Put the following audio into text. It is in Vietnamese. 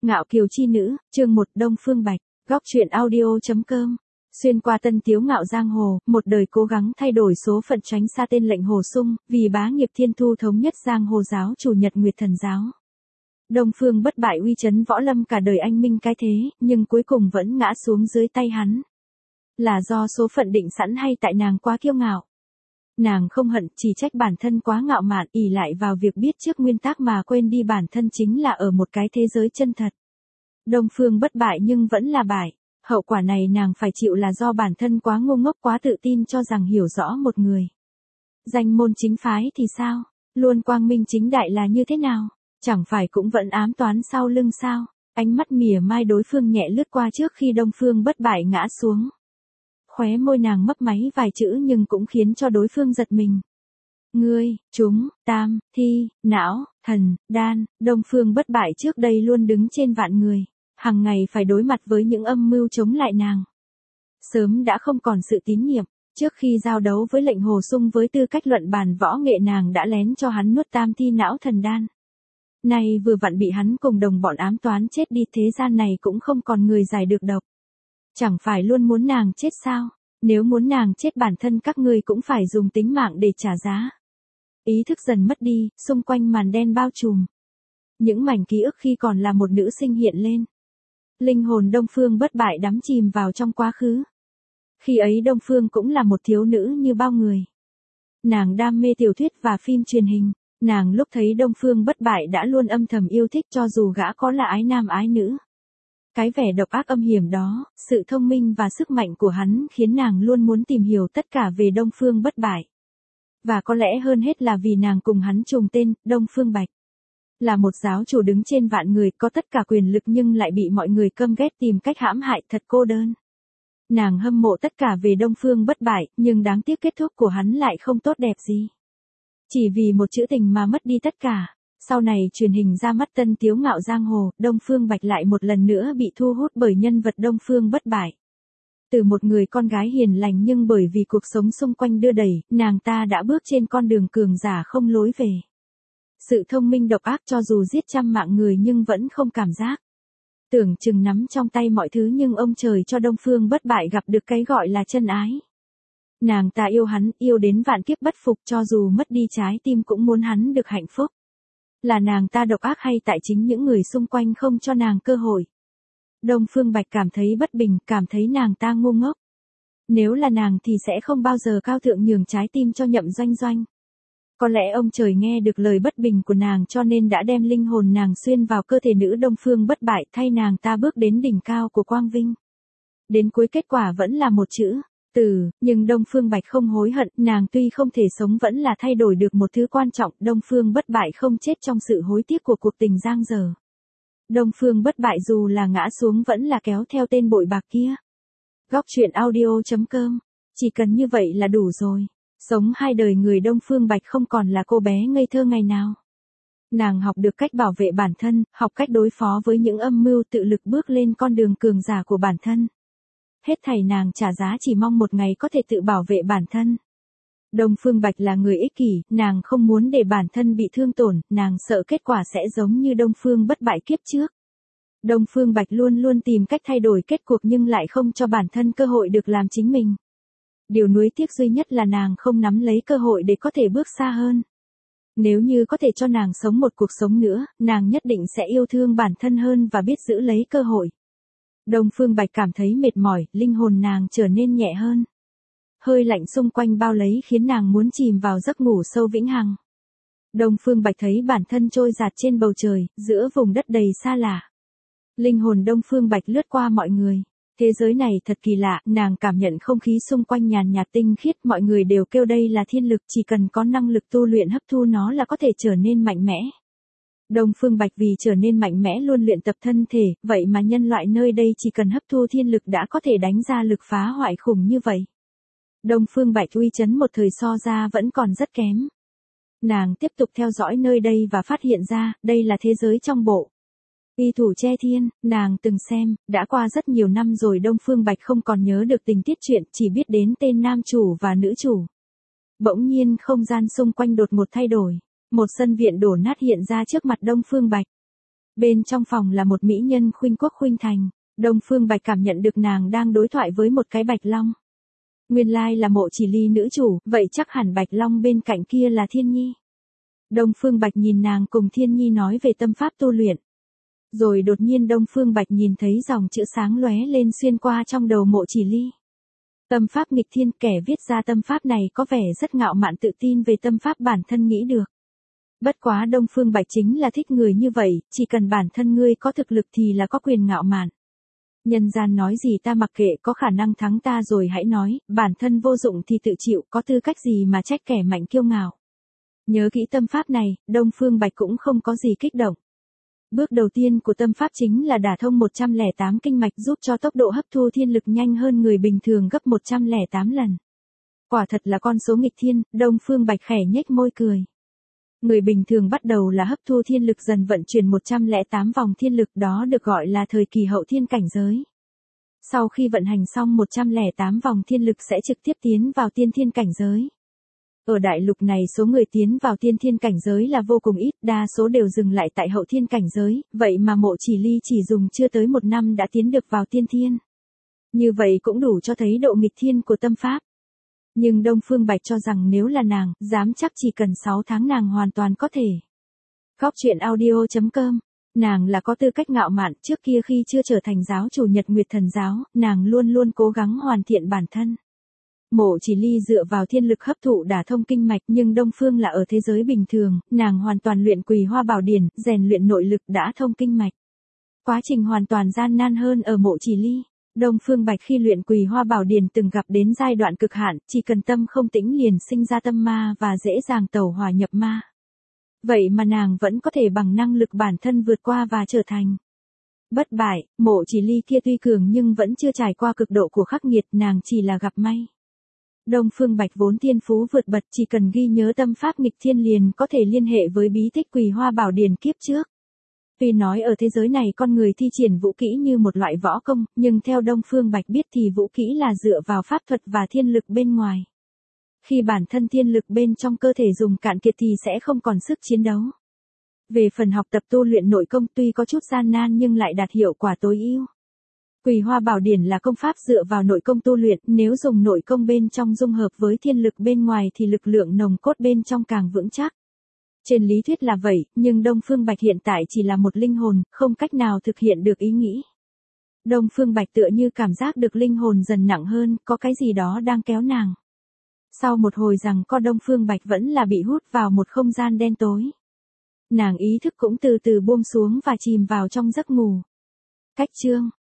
Ngạo kiều chi nữ, chương 1 Đông Phương Bạch, góc truyện audio.com. Xuyên qua tân tiếu ngạo giang hồ, một đời cố gắng thay đổi số phận tránh xa tên lệnh Hồ Sung, vì bá nghiệp thiên thu thống nhất giang hồ giáo chủ Nhật Nguyệt Thần giáo. Đông Phương bất bại uy chấn võ lâm cả đời anh minh cái thế, nhưng cuối cùng vẫn ngã xuống dưới tay hắn. Là do số phận định sẵn hay tại nàng quá kiêu ngạo? Nàng không hận, chỉ trách bản thân quá ngạo mạn, ỷ lại vào việc biết trước nguyên tắc mà quên đi bản thân chính là ở một cái thế giới chân thật. Đông Phương bất bại nhưng vẫn là bại. Hậu quả này nàng phải chịu là do bản thân quá ngu ngốc, quá tự tin cho rằng hiểu rõ một người. Danh môn chính phái thì sao? Luôn quang minh chính đại là như thế nào? Chẳng phải cũng vẫn ám toán sau lưng sao? Ánh mắt mỉa mai đối phương nhẹ lướt qua trước khi Đông Phương bất bại ngã xuống. Khóe môi nàng mấp máy vài chữ nhưng cũng khiến cho đối phương giật mình. Ngươi, chúng, tam, thi, não, thần, đan, Đông Phương bất bại trước đây luôn đứng trên vạn người. Hằng ngày phải đối mặt với những âm mưu chống lại nàng. Sớm đã không còn sự tín nhiệm. Trước khi giao đấu với lệnh Hồ Sung với tư cách luận bàn võ nghệ, nàng đã lén cho hắn nuốt tam thi não thần đan. Này vừa vặn bị hắn cùng đồng bọn ám toán chết đi, thế gian này cũng không còn người giải được độc. Chẳng phải luôn muốn nàng chết sao? Nếu muốn nàng chết, bản thân các ngươi cũng phải dùng tính mạng để trả giá. Ý thức dần mất đi, xung quanh màn đen bao trùm. Những mảnh ký ức khi còn là một nữ sinh hiện lên. Linh hồn Đông Phương bất bại đắm chìm vào trong quá khứ. Khi ấy Đông Phương cũng là một thiếu nữ như bao người. Nàng đam mê tiểu thuyết và phim truyền hình. Nàng lúc thấy Đông Phương bất bại đã luôn âm thầm yêu thích, cho dù gã có là ái nam ái nữ. Cái vẻ độc ác âm hiểm đó, sự thông minh và sức mạnh của hắn khiến nàng luôn muốn tìm hiểu tất cả về Đông Phương bất bại. Và có lẽ hơn hết là vì nàng cùng hắn trùng tên, Đông Phương Bạch. Là một giáo chủ đứng trên vạn người, có tất cả quyền lực nhưng lại bị mọi người căm ghét tìm cách hãm hại, thật cô đơn. Nàng hâm mộ tất cả về Đông Phương bất bại, nhưng đáng tiếc kết thúc của hắn lại không tốt đẹp gì. Chỉ vì một chữ tình mà mất đi tất cả. Sau này truyền hình ra mắt tân tiếu ngạo giang hồ, Đông Phương Bạch lại một lần nữa bị thu hút bởi nhân vật Đông Phương bất bại. Từ một người con gái hiền lành nhưng bởi vì cuộc sống xung quanh đưa đẩy, nàng ta đã bước trên con đường cường giả không lối về. Sự thông minh độc ác cho dù giết trăm mạng người nhưng vẫn không cảm giác. Tưởng chừng nắm trong tay mọi thứ nhưng ông trời cho Đông Phương bất bại gặp được cái gọi là chân ái. Nàng ta yêu hắn, yêu đến vạn kiếp bất phục, cho dù mất đi trái tim cũng muốn hắn được hạnh phúc. Là nàng ta độc ác hay tại chính những người xung quanh không cho nàng cơ hội? Đông Phương Bạch cảm thấy bất bình, cảm thấy nàng ta ngu ngốc. Nếu là nàng thì sẽ không bao giờ cao thượng nhường trái tim cho Nhậm Doanh Doanh. Có lẽ ông trời nghe được lời bất bình của nàng cho nên đã đem linh hồn nàng xuyên vào cơ thể nữ Đông Phương bất bại, thay nàng ta bước đến đỉnh cao của quang vinh. Đến cuối kết quả vẫn là một chữ, tử, nhưng Đông Phương Bạch không hối hận, nàng tuy không thể sống vẫn là thay đổi được một thứ quan trọng, Đông Phương bất bại không chết trong sự hối tiếc của cuộc tình giang dở. Đông Phương bất bại dù là ngã xuống vẫn là kéo theo tên bội bạc kia. Góc truyện audio.com, chỉ cần như vậy là đủ rồi. Sống hai đời người Đông Phương Bạch không còn là cô bé ngây thơ ngày nào. Nàng học được cách bảo vệ bản thân, học cách đối phó với những âm mưu, tự lực bước lên con đường cường giả của bản thân. Hết thảy nàng trả giá chỉ mong một ngày có thể tự bảo vệ bản thân. Đông Phương Bạch là người ích kỷ, nàng không muốn để bản thân bị thương tổn, nàng sợ kết quả sẽ giống như Đông Phương bất bại kiếp trước. Đông Phương Bạch luôn luôn tìm cách thay đổi kết cuộc nhưng lại không cho bản thân cơ hội được làm chính mình. Điều nuối tiếc duy nhất là nàng không nắm lấy cơ hội để có thể bước xa hơn. Nếu như có thể cho nàng sống một cuộc sống nữa, nàng nhất định sẽ yêu thương bản thân hơn và biết giữ lấy cơ hội. Đông Phương Bạch cảm thấy mệt mỏi, linh hồn nàng trở nên nhẹ hơn. Hơi lạnh xung quanh bao lấy khiến nàng muốn chìm vào giấc ngủ sâu vĩnh hằng. Đông Phương Bạch thấy bản thân trôi dạt trên bầu trời, giữa vùng đất đầy xa lạ. Linh hồn Đông Phương Bạch lướt qua mọi người. Thế giới này thật kỳ lạ, nàng cảm nhận không khí xung quanh nhàn nhạt tinh khiết, mọi người đều kêu đây là thiên lực, chỉ cần có năng lực tu luyện hấp thu nó là có thể trở nên mạnh mẽ. Đông Phương Bạch vì trở nên mạnh mẽ luôn luyện tập thân thể, vậy mà nhân loại nơi đây chỉ cần hấp thu thiên lực đã có thể đánh ra lực phá hoại khủng như vậy. Đông Phương Bạch uy chấn một thời so ra vẫn còn rất kém. Nàng tiếp tục theo dõi nơi đây và phát hiện ra, đây là thế giới trong bộ Y Thủ Che Thiên, nàng từng xem, đã qua rất nhiều năm rồi Đông Phương Bạch không còn nhớ được tình tiết truyện, chỉ biết đến tên nam chủ và nữ chủ. Bỗng nhiên không gian xung quanh đột ngột thay đổi, một sân viện đổ nát hiện ra trước mặt Đông Phương Bạch. Bên trong phòng là một mỹ nhân khuynh quốc khuynh thành. Đông Phương Bạch cảm nhận được nàng đang đối thoại với một cái Bạch Long. Nguyên lai là Mộ Chỉ Ly nữ chủ, vậy chắc hẳn Bạch Long bên cạnh kia là Thiên Nhi. Đông Phương Bạch nhìn nàng cùng Thiên Nhi nói về tâm pháp tu luyện. Rồi đột nhiên Đông Phương Bạch nhìn thấy dòng chữ sáng lóe lên xuyên qua trong đầu Mộ Chỉ Ly. Tâm pháp nghịch thiên, kẻ viết ra tâm pháp này có vẻ rất ngạo mạn tự tin về tâm pháp bản thân nghĩ được. Bất quá Đông Phương Bạch chính là thích người như vậy, chỉ cần bản thân ngươi có thực lực thì là có quyền ngạo mạn. Nhân gian nói gì ta mặc kệ, có khả năng thắng ta rồi hãy nói, bản thân vô dụng thì tự chịu, có tư cách gì mà trách kẻ mạnh kiêu ngạo. Nhớ kỹ tâm pháp này, Đông Phương Bạch cũng không có gì kích động. Bước đầu tiên của tâm pháp chính là đả thông 108 kinh mạch giúp cho tốc độ hấp thu thiên lực nhanh hơn người bình thường gấp 108 lần. Quả thật là con số nghịch thiên, Đông Phương Bạch khẽ nhếch môi cười. Người bình thường bắt đầu là hấp thu thiên lực dần vận chuyển 108 vòng thiên lực, đó được gọi là thời kỳ hậu thiên cảnh giới. Sau khi vận hành xong 108 vòng thiên lực sẽ trực tiếp tiến vào tiên thiên cảnh giới. Ở đại lục này số người tiến vào tiên thiên cảnh giới là vô cùng ít, đa số đều dừng lại tại hậu thiên cảnh giới, vậy mà Mộ Chỉ Ly chỉ dùng chưa tới 1 năm đã tiến được vào tiên thiên. Như vậy cũng đủ cho thấy độ nghịch thiên của tâm pháp. Nhưng Đông Phương Bạch cho rằng nếu là nàng, dám chắc chỉ cần 6 tháng nàng hoàn toàn có thể. Góc truyện audio.com. Nàng là có tư cách ngạo mạn, trước kia khi chưa trở thành giáo chủ Nhật Nguyệt Thần Giáo, nàng luôn luôn cố gắng hoàn thiện bản thân. Mộ Chỉ Ly dựa vào thiên lực hấp thụ đả thông kinh mạch, nhưng Đông Phương là ở thế giới bình thường, nàng hoàn toàn luyện Quỳ Hoa Bảo Điển, rèn luyện nội lực đả thông kinh mạch. Quá trình hoàn toàn gian nan hơn ở Mộ Chỉ Ly. Đông Phương Bạch khi luyện Quỳ Hoa Bảo Điển từng gặp đến giai đoạn cực hạn, chỉ cần tâm không tĩnh liền sinh ra tâm ma và dễ dàng tẩu hỏa nhập ma. Vậy mà nàng vẫn có thể bằng năng lực bản thân vượt qua và trở thành bất bại. Mộ Chỉ Ly kia tuy cường nhưng vẫn chưa trải qua cực độ của khắc nghiệt, nàng chỉ là gặp may. Đông Phương Bạch vốn thiên phú vượt bậc, chỉ cần ghi nhớ tâm pháp nghịch thiên liền có thể liên hệ với bí tích Quỳ Hoa Bảo Điển kiếp trước. Tuy nói ở thế giới này con người thi triển vũ kỹ như một loại võ công, nhưng theo Đông Phương Bạch biết thì vũ kỹ là dựa vào pháp thuật và thiên lực bên ngoài. Khi bản thân thiên lực bên trong cơ thể dùng cạn kiệt thì sẽ không còn sức chiến đấu. Về phần học tập tu luyện nội công tuy có chút gian nan nhưng lại đạt hiệu quả tối ưu. Quỳ Hoa Bảo Điển là công pháp dựa vào nội công tu luyện, nếu dùng nội công bên trong dung hợp với thiên lực bên ngoài thì lực lượng nồng cốt bên trong càng vững chắc. Trên lý thuyết là vậy, nhưng Đông Phương Bạch hiện tại chỉ là một linh hồn, không cách nào thực hiện được ý nghĩ. Đông Phương Bạch tựa như cảm giác được linh hồn dần nặng hơn, có cái gì đó đang kéo nàng. Sau một hồi rằng co Đông Phương Bạch vẫn là bị hút vào một không gian đen tối. Nàng ý thức cũng từ từ buông xuống và chìm vào trong giấc ngủ. Cách chương